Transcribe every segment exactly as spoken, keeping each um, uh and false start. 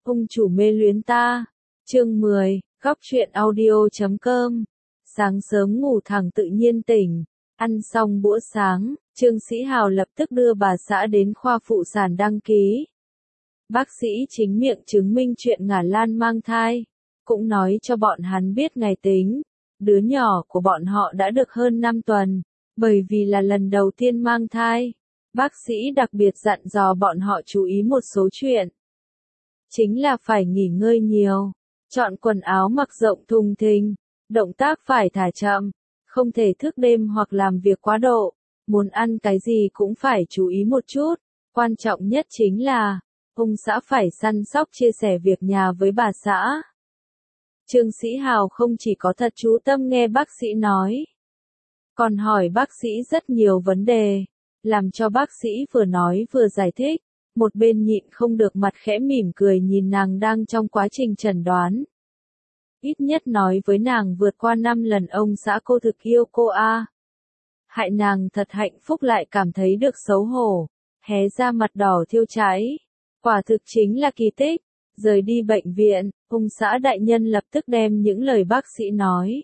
Ông chủ mê luyến ta. Chương mười, góc truyện audio chấm com. Sáng sớm ngủ thẳng tự nhiên tỉnh. Ăn xong bữa sáng, Trương Sĩ Hào lập tức đưa bà xã đến khoa phụ sản đăng ký. Bác sĩ chính miệng chứng minh chuyện Ngả Lan mang thai, cũng nói cho bọn hắn biết ngày tính. Đứa nhỏ của bọn họ đã được hơn năm tuần, bởi vì là lần đầu tiên mang thai. Bác sĩ đặc biệt dặn dò bọn họ chú ý một số chuyện. Chính là phải nghỉ ngơi nhiều, chọn quần áo mặc rộng thùng thình, động tác phải thả chậm, không thể thức đêm hoặc làm việc quá độ, muốn ăn cái gì cũng phải chú ý một chút, quan trọng nhất chính là, ông xã phải săn sóc chia sẻ việc nhà với bà xã. Trương Sĩ Hào không chỉ có thật chú tâm nghe bác sĩ nói, còn hỏi bác sĩ rất nhiều vấn đề, làm cho bác sĩ vừa nói vừa giải thích, một bên nhịn không được mặt khẽ mỉm cười nhìn nàng đang trong quá trình chẩn đoán. Ít nhất nói với nàng vượt qua năm lần ông xã cô thực yêu cô a. Hại nàng thật hạnh phúc lại cảm thấy được xấu hổ, hé ra mặt đỏ thiêu cháy. Quả thực chính là kỳ tích. Rời đi bệnh viện, ông xã đại nhân lập tức đem những lời bác sĩ nói.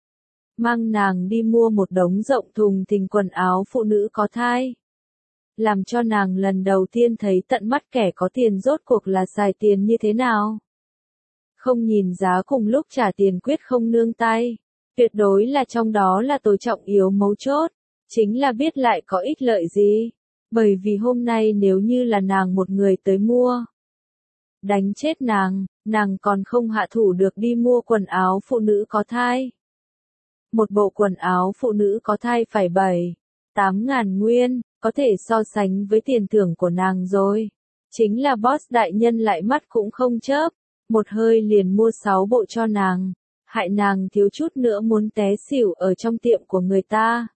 Mang nàng đi mua một đống rộng thùng thình quần áo phụ nữ có thai. Làm cho nàng lần đầu tiên thấy tận mắt kẻ có tiền rốt cuộc là xài tiền như thế nào. Không nhìn giá cùng lúc trả tiền quyết không nương tay. Tuyệt đối là trong đó là tối trọng yếu mấu chốt. Chính là biết lại có ích lợi gì. Bởi vì hôm nay nếu như là nàng một người tới mua. Đánh chết nàng, nàng còn không hạ thủ được đi mua quần áo phụ nữ có thai. Một bộ quần áo phụ nữ có thai phải bảy, tám ngàn nguyên, có thể so sánh với tiền thưởng của nàng rồi. Chính là boss đại nhân lại mắt cũng không chớp, một hơi liền mua sáu bộ cho nàng, hại nàng thiếu chút nữa muốn té xỉu ở trong tiệm của người ta.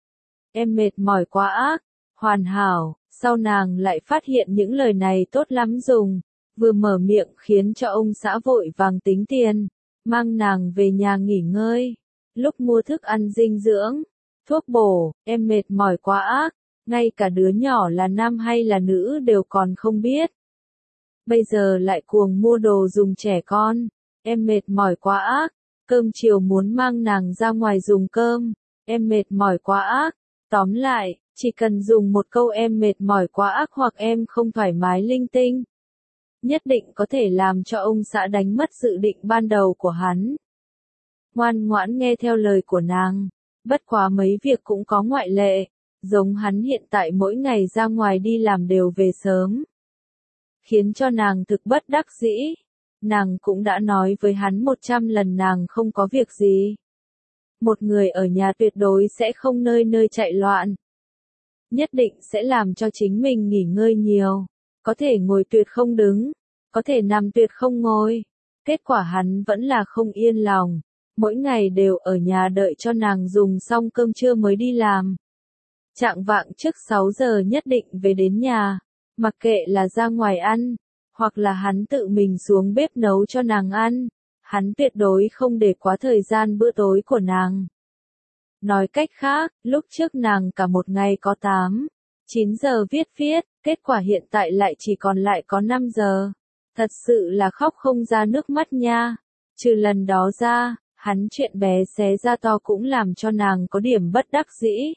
Em mệt mỏi quá ác, hoàn hảo, sau nàng lại phát hiện những lời này tốt lắm dùng. Vừa mở miệng khiến cho ông xã vội vàng tính tiền, mang nàng về nhà nghỉ ngơi. Lúc mua thức ăn dinh dưỡng, thuốc bổ, em mệt mỏi quá ác, ngay cả đứa nhỏ là nam hay là nữ đều còn không biết. Bây giờ lại cuồng mua đồ dùng trẻ con, em mệt mỏi quá ác, cơm chiều muốn mang nàng ra ngoài dùng cơm, em mệt mỏi quá ác. Tóm lại, chỉ cần dùng một câu em mệt mỏi quá ác hoặc em không thoải mái linh tinh. Nhất định có thể làm cho ông xã đánh mất dự định ban đầu của hắn. Ngoan ngoãn nghe theo lời của nàng, bất quá mấy việc cũng có ngoại lệ, giống hắn hiện tại mỗi ngày ra ngoài đi làm đều về sớm. Khiến cho nàng thực bất đắc dĩ, nàng cũng đã nói với hắn một trăm lần nàng không có việc gì. Một người ở nhà tuyệt đối sẽ không nơi nơi chạy loạn. Nhất định sẽ làm cho chính mình nghỉ ngơi nhiều. Có thể ngồi tuyệt không đứng, có thể nằm tuyệt không ngồi. Kết quả hắn vẫn là không yên lòng, mỗi ngày đều ở nhà đợi cho nàng dùng xong cơm trưa mới đi làm. Chạng vạng trước sáu giờ nhất định về đến nhà, mặc kệ là ra ngoài ăn, hoặc là hắn tự mình xuống bếp nấu cho nàng ăn, hắn tuyệt đối không để quá thời gian bữa tối của nàng. Nói cách khác, lúc trước nàng cả một ngày có tám, chín giờ viết viết, kết quả hiện tại lại chỉ còn lại có năm giờ. Thật sự là khóc không ra nước mắt nha. Trừ lần đó ra, hắn chuyện bé xé ra to cũng làm cho nàng có điểm bất đắc dĩ.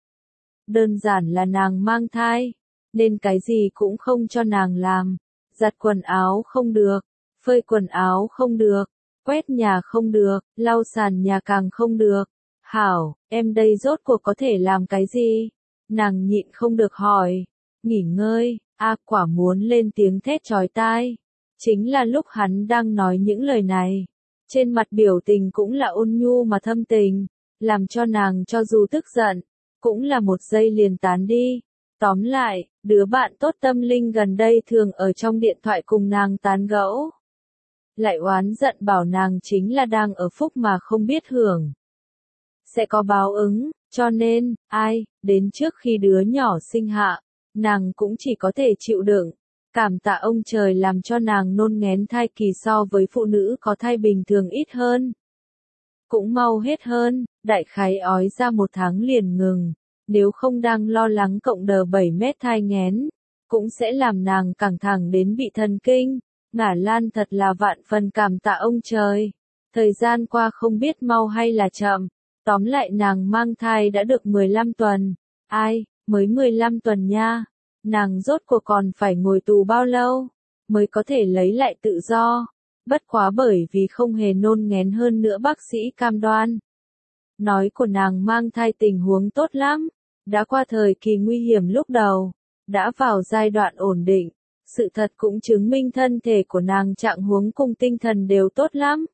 Đơn giản là nàng mang thai, nên cái gì cũng không cho nàng làm. Giặt quần áo không được, phơi quần áo không được, quét nhà không được, lau sàn nhà càng không được. Hảo, em đây rốt cuộc có thể làm cái gì? Nàng nhịn không được hỏi. Nghỉ ngơi, a quả muốn lên tiếng thét chói tai. Chính là lúc hắn đang nói những lời này. Trên mặt biểu tình cũng là ôn nhu mà thâm tình. Làm cho nàng cho dù tức giận, cũng là một giây liền tán đi. Tóm lại, đứa bạn tốt tâm linh gần đây thường ở trong điện thoại cùng nàng tán gẫu. Lại oán giận bảo nàng chính là đang ở phúc mà không biết hưởng. Sẽ có báo ứng, cho nên, ai, đến trước khi đứa nhỏ sinh hạ, nàng cũng chỉ có thể chịu đựng. Cảm tạ ông trời làm cho nàng nôn nghén thai kỳ so với phụ nữ có thai bình thường ít hơn. Cũng mau hết hơn, đại khái ói ra một tháng liền ngừng. Nếu không đang lo lắng cộng đờ bảy mét thai nghén, cũng sẽ làm nàng căng thẳng đến bị thần kinh. Ngả Lan thật là vạn phần cảm tạ ông trời. Thời gian qua không biết mau hay là chậm. Tóm lại nàng mang thai đã được mười lăm tuần. Ai, mới mười lăm tuần nha. Nàng rốt cuộc còn phải ngồi tù bao lâu mới có thể lấy lại tự do. Bất quá bởi vì không hề nôn nghén hơn nữa bác sĩ cam đoan. Nói của nàng mang thai tình huống tốt lắm. Đã qua thời kỳ nguy hiểm lúc đầu. Đã vào giai đoạn ổn định. Sự thật cũng chứng minh thân thể của nàng trạng huống cùng tinh thần đều tốt lắm.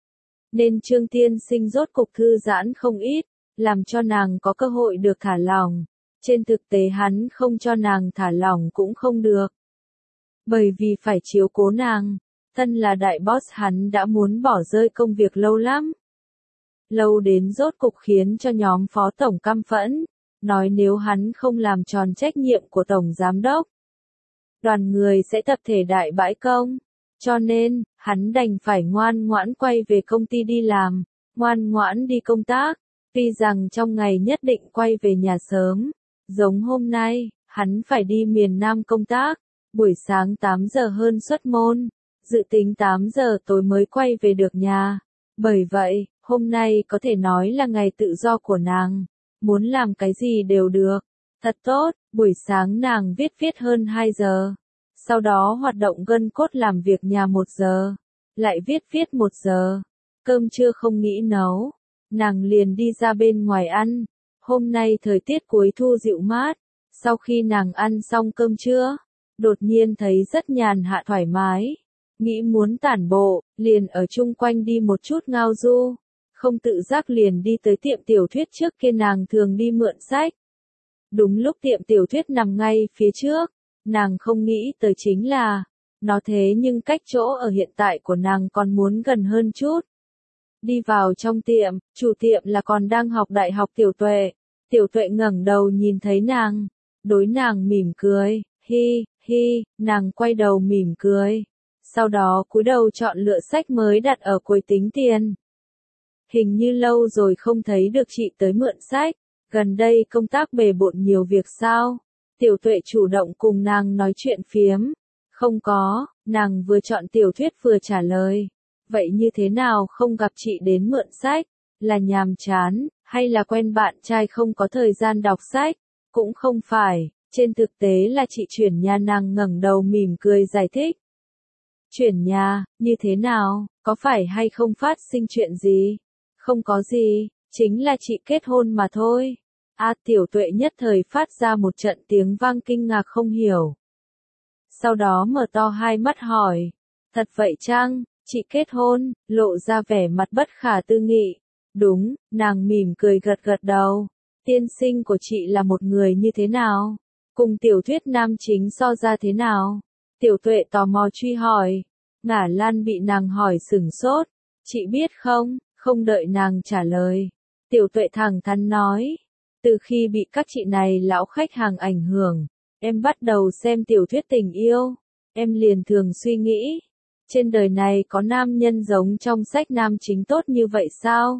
Nên Trương Tiên Sinh rốt cục thư giãn không ít, làm cho nàng có cơ hội được thả lỏng. Trên thực tế hắn không cho nàng thả lỏng cũng không được. Bởi vì phải chiếu cố nàng, thân là đại boss hắn đã muốn bỏ rơi công việc lâu lắm. Lâu đến rốt cục khiến cho nhóm phó tổng căm phẫn, nói nếu hắn không làm tròn trách nhiệm của tổng giám đốc, đoàn người sẽ tập thể đại bãi công. Cho nên, hắn đành phải ngoan ngoãn quay về công ty đi làm, ngoan ngoãn đi công tác. Tuy rằng trong ngày nhất định quay về nhà sớm, giống hôm nay, hắn phải đi miền Nam công tác, buổi sáng tám giờ hơn xuất môn, dự tính tám giờ tối mới quay về được nhà. Bởi vậy, hôm nay có thể nói là ngày tự do của nàng, muốn làm cái gì đều được. Thật tốt, buổi sáng nàng viết viết hơn hai giờ. Sau đó hoạt động gân cốt làm việc nhà một giờ, lại viết viết một giờ, cơm trưa không nghĩ nấu, nàng liền đi ra bên ngoài ăn. Hôm nay thời tiết cuối thu dịu mát, sau khi nàng ăn xong cơm trưa, đột nhiên thấy rất nhàn hạ thoải mái, nghĩ muốn tản bộ, liền ở chung quanh đi một chút ngao du, không tự giác liền đi tới tiệm tiểu thuyết trước kia nàng thường đi mượn sách. Đúng lúc tiệm tiểu thuyết nằm ngay phía trước. Nàng không nghĩ tới chính là, nó thế nhưng cách chỗ ở hiện tại của nàng còn muốn gần hơn chút. Đi vào trong tiệm, chủ tiệm là còn đang học đại học Tiểu Tuệ. Tiểu Tuệ ngẩng đầu nhìn thấy nàng, đối nàng mỉm cười, hi, hi, nàng quay đầu mỉm cười. Sau đó cúi đầu chọn lựa sách mới đặt ở quầy tính tiền. Hình như lâu rồi không thấy được chị tới mượn sách, gần đây công tác bề bộn nhiều việc sao? Tiểu Tuệ chủ động cùng nàng nói chuyện phiếm. Không có, nàng vừa chọn tiểu thuyết vừa trả lời. Vậy như thế nào không gặp chị đến mượn sách? Là nhàm chán, hay là quen bạn trai không có thời gian đọc sách? Cũng không phải, trên thực tế là chị chuyển nhà. Nàng ngẩng đầu mỉm cười giải thích. Chuyển nhà, như thế nào, có phải hay không phát sinh chuyện gì? Không có gì, chính là chị kết hôn mà thôi. A Tiểu Tuệ nhất thời phát ra một trận tiếng vang kinh ngạc không hiểu. Sau đó mở to hai mắt hỏi, thật vậy chăng, chị kết hôn, lộ ra vẻ mặt bất khả tư nghị. Đúng, nàng mỉm cười gật gật đầu. Tiên sinh của chị là một người như thế nào? Cùng tiểu thuyết nam chính so ra thế nào? Tiểu Tuệ tò mò truy hỏi. Ngả Lan bị nàng hỏi sửng sốt. Chị biết không, không đợi nàng trả lời. Tiểu Tuệ thẳng thắn nói. Từ khi bị các chị này lão khách hàng ảnh hưởng, em bắt đầu xem tiểu thuyết tình yêu. Em liền thường suy nghĩ, trên đời này có nam nhân giống trong sách nam chính tốt như vậy sao?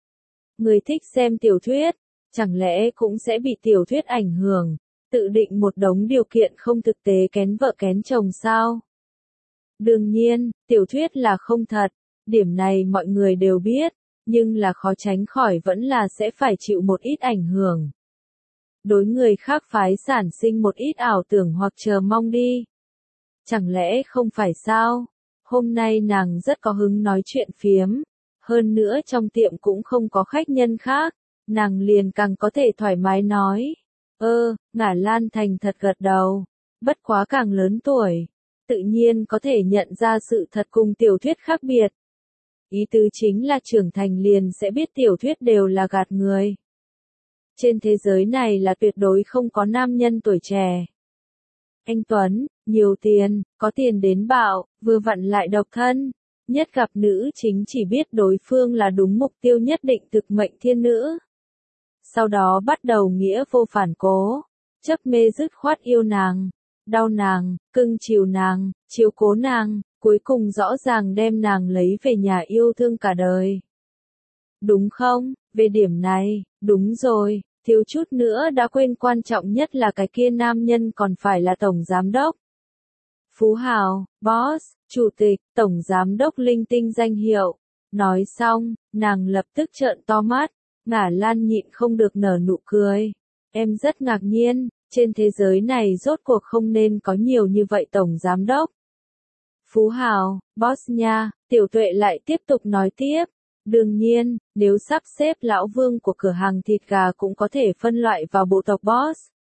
Người thích xem tiểu thuyết, chẳng lẽ cũng sẽ bị tiểu thuyết ảnh hưởng, tự định một đống điều kiện không thực tế kén vợ kén chồng sao? Đương nhiên, tiểu thuyết là không thật, điểm này mọi người đều biết. Nhưng là khó tránh khỏi vẫn là sẽ phải chịu một ít ảnh hưởng. Đối người khác phái sản sinh một ít ảo tưởng hoặc chờ mong đi. Chẳng lẽ không phải sao? Hôm nay nàng rất có hứng nói chuyện phiếm. Hơn nữa trong tiệm cũng không có khách nhân khác. Nàng liền càng có thể thoải mái nói. Ơ, Ngả Lan thành thật gật đầu. Bất quá càng lớn tuổi. Tự nhiên có thể nhận ra sự thật cùng tiểu thuyết khác biệt. Ý tứ chính là trưởng thành liền sẽ biết tiểu thuyết đều là gạt người. Trên thế giới này là tuyệt đối không có nam nhân tuổi trẻ. Anh Tuấn, nhiều tiền, có tiền đến bạo, vừa vặn lại độc thân. Nhất gặp nữ chính chỉ biết đối phương là đúng mục tiêu nhất định thực mệnh thiên nữ. Sau đó bắt đầu nghĩa vô phản cố, chấp mê dứt khoát yêu nàng, đau nàng, cưng chiều nàng, chiếu cố nàng. Cuối cùng rõ ràng đem nàng lấy về nhà yêu thương cả đời. Đúng không? Về điểm này, đúng rồi, thiếu chút nữa đã quên quan trọng nhất là cái kia nam nhân còn phải là tổng giám đốc. Phú hào, boss, Chủ tịch, tổng giám đốc linh tinh danh hiệu. Nói xong, nàng lập tức trợn to mắt, Ngả Lan nhịn không được nở nụ cười. Em rất ngạc nhiên, trên thế giới này rốt cuộc không nên có nhiều như vậy tổng giám đốc. Phú hào, boss nha, Tiểu Tuệ lại tiếp tục nói tiếp. Đương nhiên, nếu sắp xếp lão vương của cửa hàng thịt gà cũng có thể phân loại vào bộ tộc boss.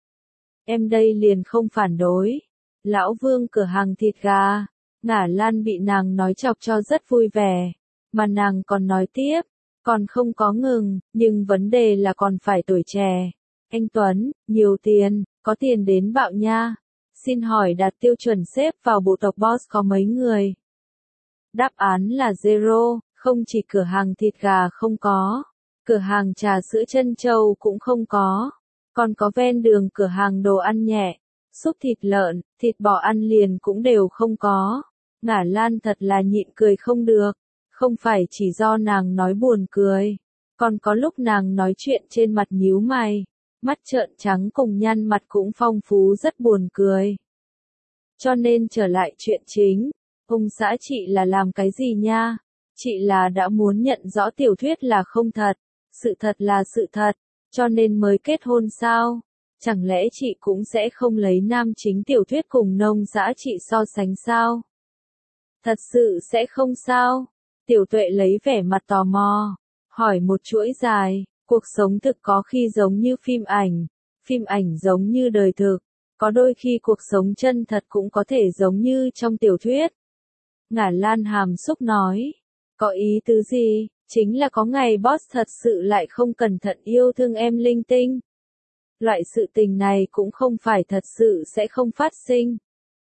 Em đây liền không phản đối. Lão vương cửa hàng thịt gà, Ngả Lan bị nàng nói chọc cho rất vui vẻ. Mà nàng còn nói tiếp, còn không có ngừng, nhưng vấn đề là còn phải tuổi trẻ. Anh Tuấn, nhiều tiền, có tiền đến bạo nha. Xin hỏi đạt tiêu chuẩn xếp vào bộ tộc boss có mấy người? Đáp án là zero, không chỉ cửa hàng thịt gà không có, cửa hàng trà sữa Trân Châu cũng không có, còn có ven đường cửa hàng đồ ăn nhẹ, súp thịt lợn, thịt bò ăn liền cũng đều không có. Ngả Lan thật là nhịn cười không được, không phải chỉ do nàng nói buồn cười, còn có lúc nàng nói chuyện trên mặt nhíu mày, mắt trợn trắng cùng nhăn mặt cũng phong phú rất buồn cười. Cho nên trở lại chuyện chính, ông xã chị là làm cái gì nha? Chị là đã muốn nhận rõ tiểu thuyết là không thật, sự thật là sự thật, cho nên mới kết hôn sao? Chẳng lẽ chị cũng sẽ không lấy nam chính tiểu thuyết cùng nông dã chị so sánh sao? Thật sự sẽ không sao? Tiểu Tuệ lấy vẻ mặt tò mò, hỏi một chuỗi dài, cuộc sống thực có khi giống như phim ảnh, phim ảnh giống như đời thực, có đôi khi cuộc sống chân thật cũng có thể giống như trong tiểu thuyết. Ngả Lan hàm xúc nói, có ý tứ gì, chính là có ngày boss thật sự lại không cẩn thận yêu thương em linh tinh. Loại sự tình này cũng không phải thật sự sẽ không phát sinh.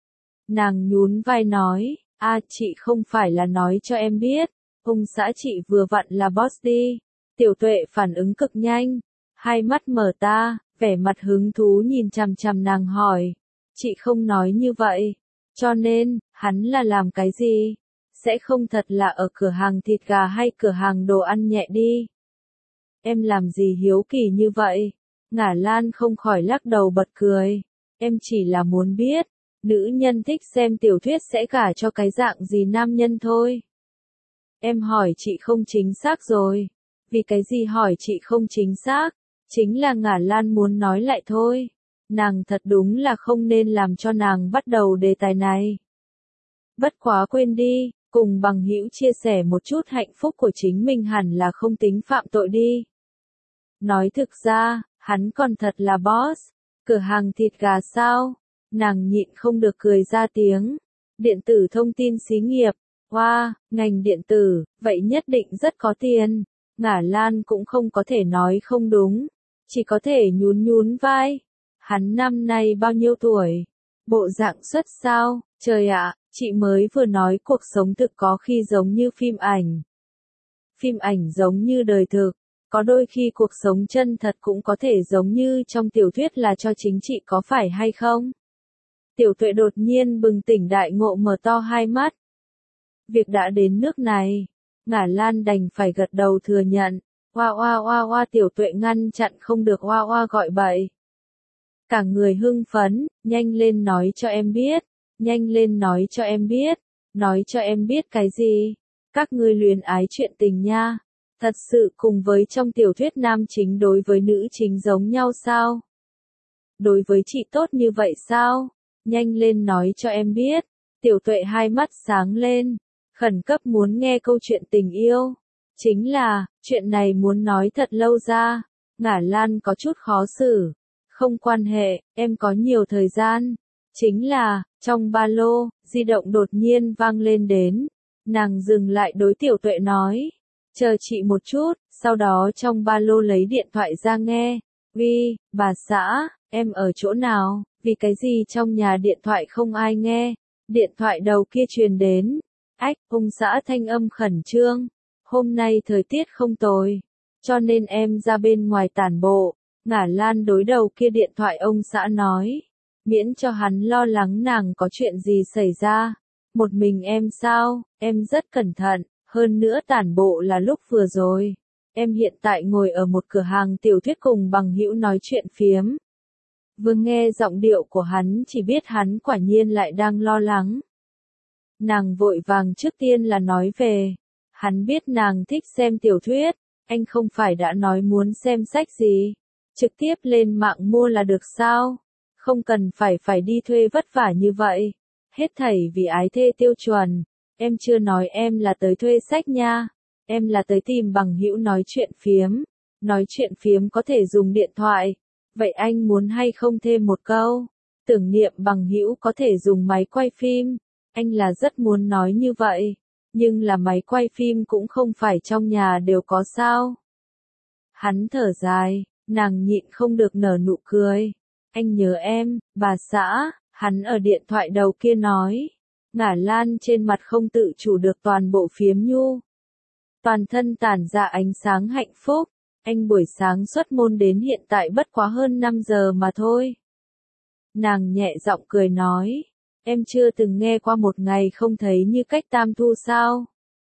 Nàng nhún vai nói, a chị không phải là nói cho em biết, ông xã chị vừa vặn là boss đi. Tiểu Tuệ phản ứng cực nhanh, hai mắt mở ta, vẻ mặt hứng thú nhìn chằm chằm nàng hỏi, chị không nói như vậy, cho nên, hắn là làm cái gì? Sẽ không thật là ở cửa hàng thịt gà hay cửa hàng đồ ăn nhẹ đi. Em làm gì hiếu kỳ như vậy? Ngả Lan không khỏi lắc đầu bật cười. Em chỉ là muốn biết, nữ nhân thích xem tiểu thuyết sẽ gả cho cái dạng gì nam nhân thôi. Em hỏi chị không chính xác rồi. Vì cái gì hỏi chị không chính xác? Chính là Ngả Lan muốn nói lại thôi. Nàng thật đúng là không nên làm cho nàng bắt đầu đề tài này. Bất quá quên đi, cùng bằng hữu chia sẻ một chút hạnh phúc của chính mình hẳn là không tính phạm tội đi. Nói thực ra, hắn còn thật là boss. Cửa hàng thịt gà sao? Nàng nhịn không được cười ra tiếng. Điện tử thông tin xí nghiệp. Wow, ngành điện tử, vậy nhất định rất có tiền. Ngả Lan cũng không có thể nói không đúng. Chỉ có thể nhún nhún vai. Hắn năm nay bao nhiêu tuổi? Bộ dạng xuất sao? Trời ạ, chị mới vừa nói cuộc sống thực có khi giống như phim ảnh. Phim ảnh giống như đời thực. Có đôi khi cuộc sống chân thật cũng có thể giống như trong tiểu thuyết là cho chính trị có phải hay không? Tiểu Tuệ đột nhiên bừng tỉnh đại ngộ mở to hai mắt. Việc đã đến nước này, Ngả Lan đành phải gật đầu thừa nhận. Oa oa oa oa Tiểu Tuệ ngăn chặn không được oa oa gọi bậy. Cả người hưng phấn, nhanh lên nói cho em biết, nhanh lên nói cho em biết, nói cho em biết cái gì? Các ngươi luyến ái chuyện tình nha. Thật sự cùng với trong tiểu thuyết nam chính đối với nữ chính giống nhau sao? Đối với chị tốt như vậy sao? Nhanh lên nói cho em biết. Tiểu Tuệ hai mắt sáng lên, khẩn cấp muốn nghe câu chuyện tình yêu. Chính là, chuyện này muốn nói thật lâu ra. Ngả Lan có chút khó xử. Không quan hệ, em có nhiều thời gian. Chính là, trong ba lô, di động đột nhiên vang lên đến. Nàng dừng lại đối Tiểu Tuệ nói. Chờ chị một chút, sau đó trong ba lô lấy điện thoại ra nghe. Uy, bà xã, em ở chỗ nào? Vì cái gì trong nhà điện thoại không ai nghe? Điện thoại đầu kia truyền đến. Ách, ông xã thanh âm khẩn trương. Hôm nay thời tiết không tồi, cho nên em ra bên ngoài tản bộ. Ngả Lan đối đầu kia điện thoại ông xã nói. Miễn cho hắn lo lắng nàng có chuyện gì xảy ra. Một mình em sao? Em rất cẩn thận. Hơn nữa tản bộ là lúc vừa rồi. Em hiện tại ngồi ở một cửa hàng tiểu thuyết cùng bằng hữu nói chuyện phiếm. Vừa nghe giọng điệu của hắn chỉ biết hắn quả nhiên lại đang lo lắng. Nàng vội vàng trước tiên là nói về. Hắn biết nàng thích xem tiểu thuyết, anh không phải đã nói muốn xem sách gì, trực tiếp lên mạng mua là được sao? Không cần phải phải đi thuê vất vả như vậy. Hết thảy vì ái thê tiêu chuẩn, em chưa nói em là tới thuê sách nha, em là tới tìm bằng hữu nói chuyện phiếm. Nói chuyện phiếm có thể dùng điện thoại, vậy anh muốn hay không thêm một câu? Tưởng niệm bằng hữu có thể dùng máy quay phim, anh là rất muốn nói như vậy, nhưng là máy quay phim cũng không phải trong nhà đều có sao. Hắn thở dài, nàng nhịn không được nở nụ cười. Anh nhớ em, bà xã, hắn ở điện thoại đầu kia nói. Ngả Lan trên mặt không tự chủ được toàn bộ phiếm nhu. Toàn thân tản ra ánh sáng hạnh phúc. Anh buổi sáng xuất môn đến hiện tại bất quá hơn năm giờ mà thôi. Nàng nhẹ giọng cười nói, em chưa từng nghe qua một ngày không thấy như cách tam thu sao?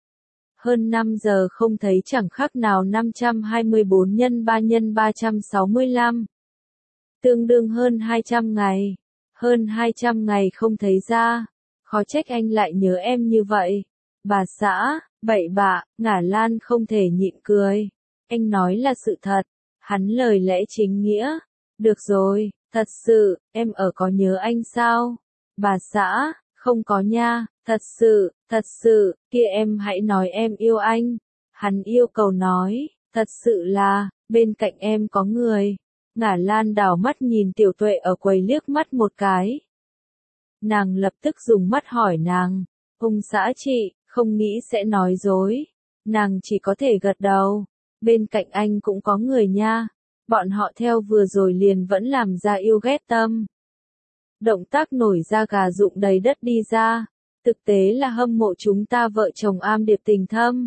Hơn năm giờ không thấy chẳng khác nào năm trăm hai mươi bốn nhân ba nhân ba trăm sáu mươi lăm. Tương đương hơn hai trăm ngày. Hơn hai trăm ngày không thấy ra. Khó trách anh lại nhớ em như vậy. Bà xã, bậy bạ, Ngả Lan không thể nhịn cười. Anh nói là sự thật. Hắn lời lẽ chính nghĩa. Được rồi, thật sự, em ở có nhớ anh sao? Bà xã, không có nha, thật sự, thật sự, kia em hãy nói em yêu anh. Hắn yêu cầu nói, thật sự là, bên cạnh em có người. Ngả Lan đảo mắt nhìn Tiểu Tuệ ở quầy liếc mắt một cái. Nàng lập tức dùng mắt hỏi nàng, ông xã chị, không nghĩ sẽ nói dối. Nàng chỉ có thể gật đầu, bên cạnh anh cũng có người nha. Bọn họ theo vừa rồi liền vẫn làm ra yêu ghét tâm. Động tác nổi da gà rụng đầy đất đi ra. Thực tế là hâm mộ chúng ta vợ chồng am điệp tình thâm.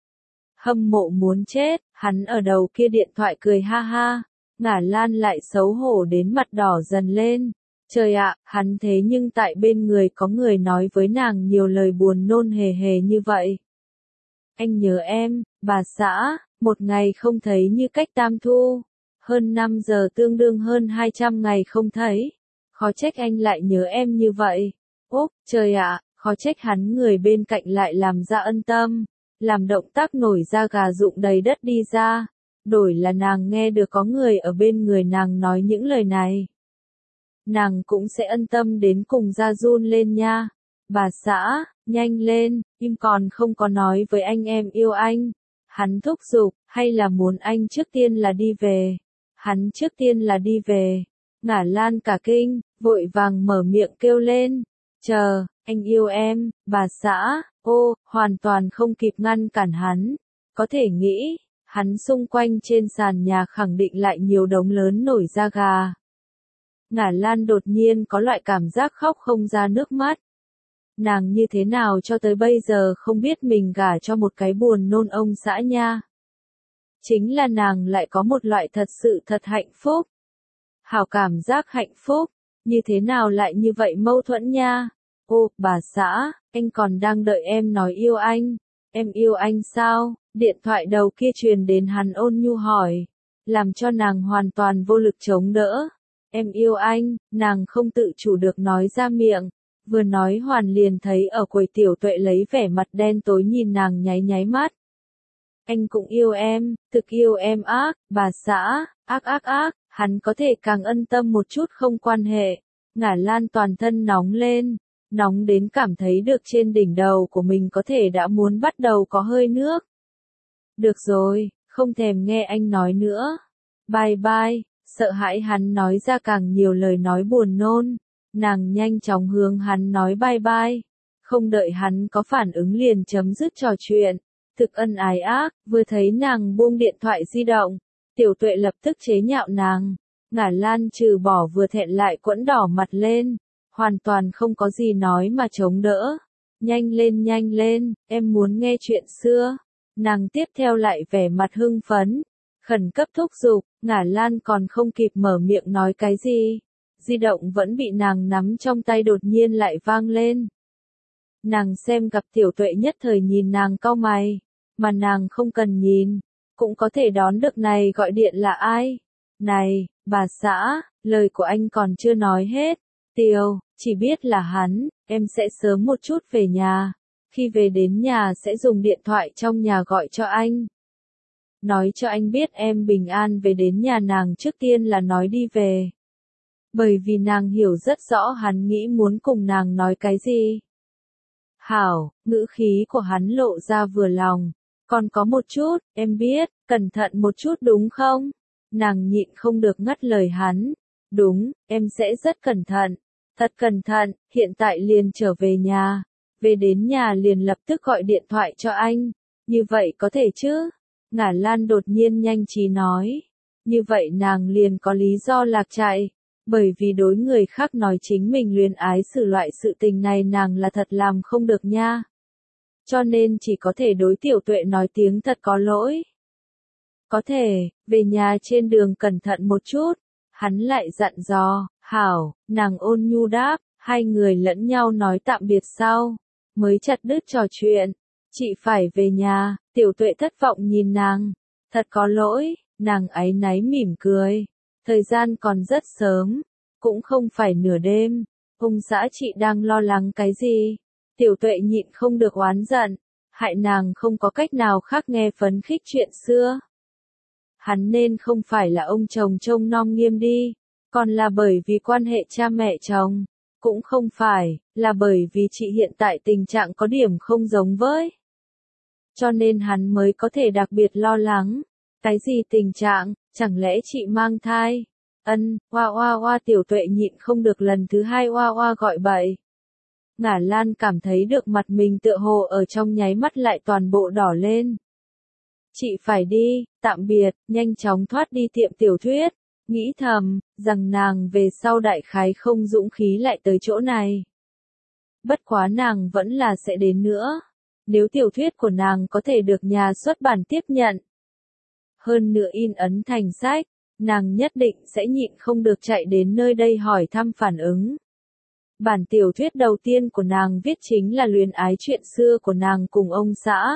Hâm mộ muốn chết, hắn ở đầu kia điện thoại cười ha ha. Ngả Lan lại xấu hổ đến mặt đỏ dần lên. Trời ạ, hắn thế nhưng tại bên người có người nói với nàng nhiều lời buồn nôn hề hề như vậy. Anh nhớ em, bà xã, một ngày không thấy như cách tam thu. Hơn năm giờ tương đương hơn hai trăm ngày không thấy. Khó trách anh lại nhớ em như vậy. Úp, trời ạ, khó trách hắn người bên cạnh lại làm ra ân tâm. Làm động tác nổi da gà rụng đầy đất đi ra. Đổi là nàng nghe được có người ở bên người nàng nói những lời này. Nàng cũng sẽ ân tâm đến cùng da run lên nha. Bà xã, nhanh lên, im còn không có nói với anh em yêu anh. Hắn thúc giục, hay là muốn anh trước tiên là đi về. Hắn trước tiên là đi về. Ngả Lan cả kinh, vội vàng mở miệng kêu lên. Chờ, anh yêu em, bà xã, ô, hoàn toàn không kịp ngăn cản hắn. Có thể nghĩ, hắn xung quanh trên sàn nhà khẳng định lại nhiều đống lớn nổi da gà. Ngả Lan đột nhiên có loại cảm giác khóc không ra nước mắt. Nàng như thế nào cho tới bây giờ không biết mình gả cho một cái buồn nôn ông xã nha. Chính là nàng lại có một loại thật sự thật hạnh phúc. Hảo cảm giác hạnh phúc, như thế nào lại như vậy mâu thuẫn nha. Ô, bà xã, anh còn đang đợi em nói yêu anh. Em yêu anh sao? Điện thoại đầu kia truyền đến hắn ôn nhu hỏi. Làm cho nàng hoàn toàn vô lực chống đỡ. Em yêu anh, nàng không tự chủ được nói ra miệng. Vừa nói hoàn liền thấy ở quầy Tiểu Tuệ lấy vẻ mặt đen tối nhìn nàng nháy nháy mắt. Anh cũng yêu em, thực yêu em ác, bà xã, ác ác ác, hắn có thể càng ân tâm một chút không quan hệ. Ngả Lan toàn thân nóng lên, nóng đến cảm thấy được trên đỉnh đầu của mình có thể đã muốn bắt đầu có hơi nước. Được rồi, không thèm nghe anh nói nữa. Bye bye, sợ hãi hắn nói ra càng nhiều lời nói buồn nôn. Nàng nhanh chóng hướng hắn nói bye bye. Không đợi hắn có phản ứng liền chấm dứt trò chuyện. Thực ân ái ác, vừa thấy nàng buông điện thoại di động. Tiểu Tuệ lập tức chế nhạo nàng. Ngả Lan trừ bỏ vừa thẹn lại quẫn đỏ mặt lên. Hoàn toàn không có gì nói mà chống đỡ. Nhanh lên nhanh lên, em muốn nghe chuyện xưa. Nàng tiếp theo lại vẻ mặt hưng phấn. Khẩn cấp thúc giục, Ngả Lan còn không kịp mở miệng nói cái gì. Di động vẫn bị nàng nắm trong tay đột nhiên lại vang lên. Nàng xem gặp Tiểu Tuệ nhất thời nhìn nàng cau mày. Mà nàng không cần nhìn. Cũng có thể đón được này gọi điện là ai. Này, bà xã, lời của anh còn chưa nói hết. Tiêu, chỉ biết là hắn, em sẽ sớm một chút về nhà. Khi về đến nhà sẽ dùng điện thoại trong nhà gọi cho anh. Nói cho anh biết em bình an về đến nhà. Nàng trước tiên là nói đi về. Bởi vì nàng hiểu rất rõ hắn nghĩ muốn cùng nàng nói cái gì. Hảo, ngữ khí của hắn lộ ra vừa lòng. Còn có một chút, em biết, cẩn thận một chút đúng không? Nàng nhịn không được ngắt lời hắn. Đúng, em sẽ rất cẩn thận. Thật cẩn thận, hiện tại liền trở về nhà. Về đến nhà liền lập tức gọi điện thoại cho anh. Như vậy có thể chứ? Ngả Lan đột nhiên nhanh trí nói. Như vậy nàng liền có lý do lạc chạy. Bởi vì đối người khác nói chính mình luyến ái xử loại sự tình này nàng là thật làm không được nha. Cho nên chỉ có thể đối Tiểu Tuệ nói tiếng thật có lỗi. Có thể, về nhà trên đường cẩn thận một chút. Hắn lại dặn dò, hảo, nàng ôn nhu đáp, hai người lẫn nhau nói tạm biệt sau. Mới chặt đứt trò chuyện. Chị phải về nhà, Tiểu Tuệ thất vọng nhìn nàng. Thật có lỗi, nàng áy náy mỉm cười. Thời gian còn rất sớm, cũng không phải nửa đêm. Ông xã chị đang lo lắng cái gì? Tiểu Tuệ nhịn không được oán giận, hại nàng không có cách nào khác nghe phấn khích chuyện xưa. Hắn nên không phải là ông chồng trông nom nghiêm đi, còn là bởi vì quan hệ cha mẹ chồng. Cũng không phải, là bởi vì chị hiện tại tình trạng có điểm không giống với. Cho nên hắn mới có thể đặc biệt lo lắng. Cái gì tình trạng, chẳng lẽ chị mang thai? Ân, oa oa oa. Tiểu Tuệ nhịn không được lần thứ hai oa oa gọi bậy. Ngả Lan cảm thấy được mặt mình tựa hồ ở trong nháy mắt lại toàn bộ đỏ lên. Chị phải đi, tạm biệt, nhanh chóng thoát đi tiệm tiểu thuyết. Nghĩ thầm, rằng nàng về sau đại khái không dũng khí lại tới chỗ này. Bất quá nàng vẫn là sẽ đến nữa. Nếu tiểu thuyết của nàng có thể được nhà xuất bản tiếp nhận. Hơn nữa in ấn thành sách, nàng nhất định sẽ nhịn không được chạy đến nơi đây hỏi thăm phản ứng. Bản tiểu thuyết đầu tiên của nàng viết chính là luyến ái chuyện xưa của nàng cùng ông xã.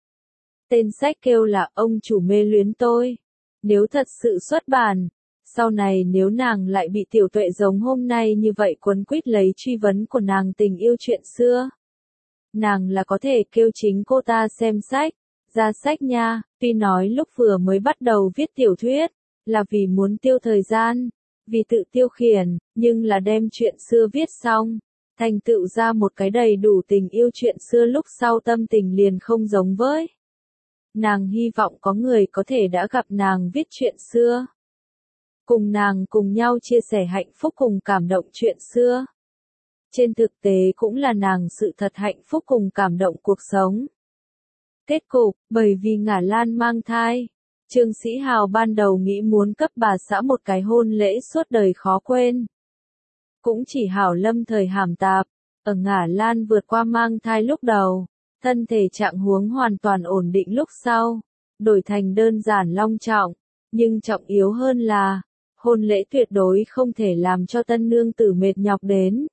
Tên sách kêu là Ông chủ mê luyến tôi. Nếu thật sự xuất bản, sau này nếu nàng lại bị Tiểu Tuệ giống hôm nay như vậy quấn quýt lấy truy vấn của nàng tình yêu chuyện xưa. Nàng là có thể kêu chính cô ta xem sách, ra sách nha. Tuy nói lúc vừa mới bắt đầu viết tiểu thuyết, là vì muốn tiêu thời gian, vì tự tiêu khiển, nhưng là đem chuyện xưa viết xong, thành tựu ra một cái đầy đủ tình yêu chuyện xưa lúc sau tâm tình liền không giống với. Nàng hy vọng có người có thể đã gặp nàng viết chuyện xưa. Cùng nàng cùng nhau chia sẻ hạnh phúc cùng cảm động chuyện xưa. Trên thực tế cũng là nàng sự thật hạnh phúc cùng cảm động cuộc sống. Kết cục, bởi vì Ngả Lan mang thai, Trương Sĩ Hào ban đầu nghĩ muốn cấp bà xã một cái hôn lễ suốt đời khó quên. Cũng chỉ hảo lâm thời hàm tạp, ở Ngả Lan vượt qua mang thai lúc đầu, thân thể trạng huống hoàn toàn ổn định lúc sau, đổi thành đơn giản long trọng, nhưng trọng yếu hơn là, hôn lễ tuyệt đối không thể làm cho tân nương tử mệt nhọc đến.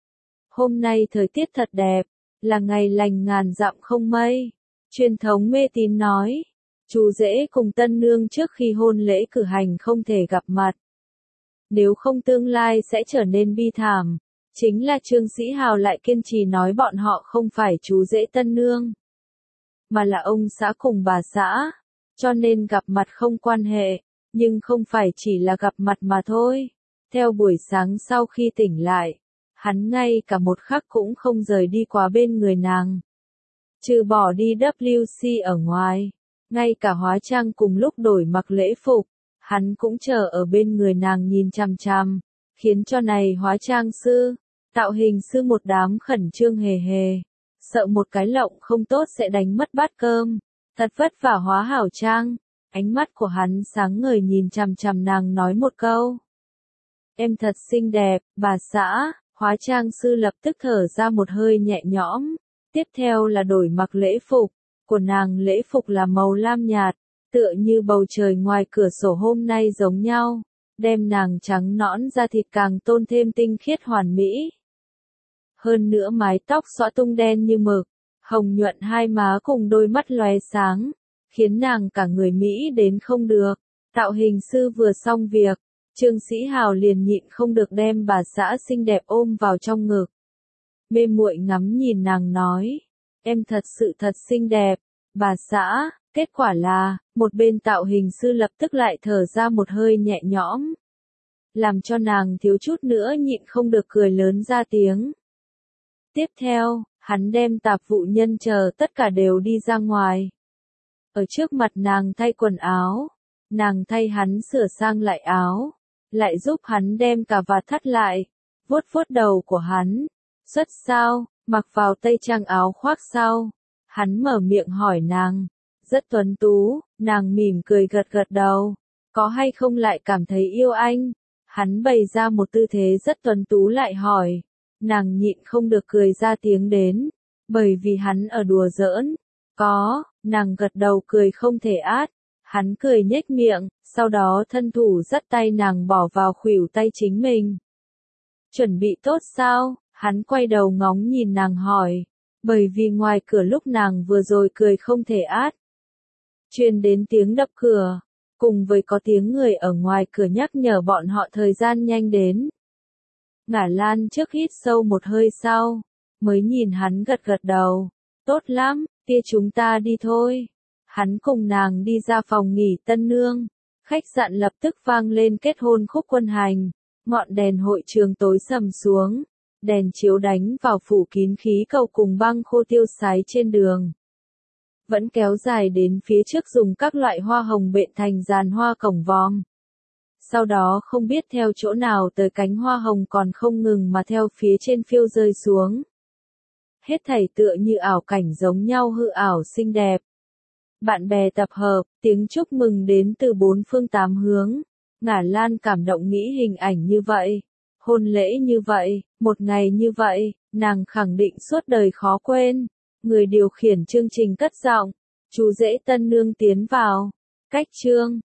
Hôm nay thời tiết thật đẹp, là ngày lành ngàn dặm không mây. Truyền thống mê tín nói, chú rể cùng tân nương trước khi hôn lễ cử hành không thể gặp mặt. Nếu không tương lai sẽ trở nên bi thảm. Chính là Trương Sĩ Hào lại kiên trì nói bọn họ không phải chú rể tân nương, mà là ông xã cùng bà xã. Cho nên gặp mặt không quan hệ, nhưng không phải chỉ là gặp mặt mà thôi. Theo buổi sáng sau khi tỉnh lại, hắn ngay cả một khắc cũng không rời đi qua bên người nàng. Trừ bỏ đi W C ở ngoài, ngay cả hóa trang cùng lúc đổi mặc lễ phục, hắn cũng chờ ở bên người nàng nhìn chằm chằm, khiến cho này hóa trang sư, tạo hình sư một đám khẩn trương hề hề, sợ một cái lộng không tốt sẽ đánh mất bát cơm, thật vất vả hóa hảo trang, ánh mắt của hắn sáng ngời nhìn chằm chằm nàng nói một câu. Em thật xinh đẹp, bà xã, hóa trang sư lập tức thở ra một hơi nhẹ nhõm. Tiếp theo là đổi mặc lễ phục, của nàng lễ phục là màu lam nhạt, tựa như bầu trời ngoài cửa sổ hôm nay giống nhau, đem nàng trắng nõn da thịt càng tôn thêm tinh khiết hoàn mỹ. Hơn nữa mái tóc xõa tung đen như mực, hồng nhuận hai má cùng đôi mắt lóe sáng, khiến nàng cả người Mỹ đến không được. Tạo hình sư vừa xong việc, Trương Sĩ Hào liền nhịn không được đem bà xã xinh đẹp ôm vào trong ngực. mê muội ngắm nhìn nàng nói, em thật sự thật xinh đẹp, bà xã, kết quả là, một bên tạo hình sư lập tức lại thở ra một hơi nhẹ nhõm. Làm cho nàng thiếu chút nữa nhịn không được cười lớn ra tiếng. Tiếp theo, hắn đem tạp vụ nhân chờ tất cả đều đi ra ngoài. Ở trước mặt nàng thay quần áo, nàng thay hắn sửa sang lại áo, lại giúp hắn đem cà vạt thắt lại, vuốt vuốt đầu của hắn. Xuất sao, mặc vào tây trang áo khoác sau. Hắn mở miệng hỏi nàng, rất tuấn tú, nàng mỉm cười gật gật đầu, có hay không lại cảm thấy yêu anh? Hắn bày ra một tư thế rất tuấn tú lại hỏi, nàng nhịn không được cười ra tiếng đến, bởi vì hắn ở đùa giỡn. Có, nàng gật đầu cười không thể át, hắn cười nhếch miệng, sau đó thân thủ dắt tay nàng bỏ vào khuỷu tay chính mình. Chuẩn bị tốt sao? Hắn quay đầu ngóng nhìn nàng hỏi, bởi vì ngoài cửa lúc nàng vừa rồi cười không thể át. Truyền đến tiếng đập cửa, cùng với có tiếng người ở ngoài cửa nhắc nhở bọn họ thời gian nhanh đến. Ngả Lan trước hít sâu một hơi sau, mới nhìn hắn gật gật đầu, tốt lắm, tia chúng ta đi thôi. Hắn cùng nàng đi ra phòng nghỉ tân nương, khách sạn lập tức vang lên kết hôn khúc quân hành, ngọn đèn hội trường tối sầm xuống. Đèn chiếu đánh vào phủ kín khí cầu cùng băng khô tiêu sái trên đường. Vẫn kéo dài đến phía trước dùng các loại hoa hồng bện thành dàn hoa cổng vòm. Sau đó không biết theo chỗ nào tới cánh hoa hồng còn không ngừng mà theo phía trên phiêu rơi xuống. Hết thảy tựa như ảo cảnh giống nhau hư ảo xinh đẹp. Bạn bè tập hợp, tiếng chúc mừng đến từ bốn phương tám hướng. Ngả Lan cảm động nghĩ hình ảnh như vậy. Hôn lễ như vậy, một ngày như vậy, nàng khẳng định suốt đời khó quên. Người điều khiển chương trình cất giọng, chú rể tân nương tiến vào. Cách chương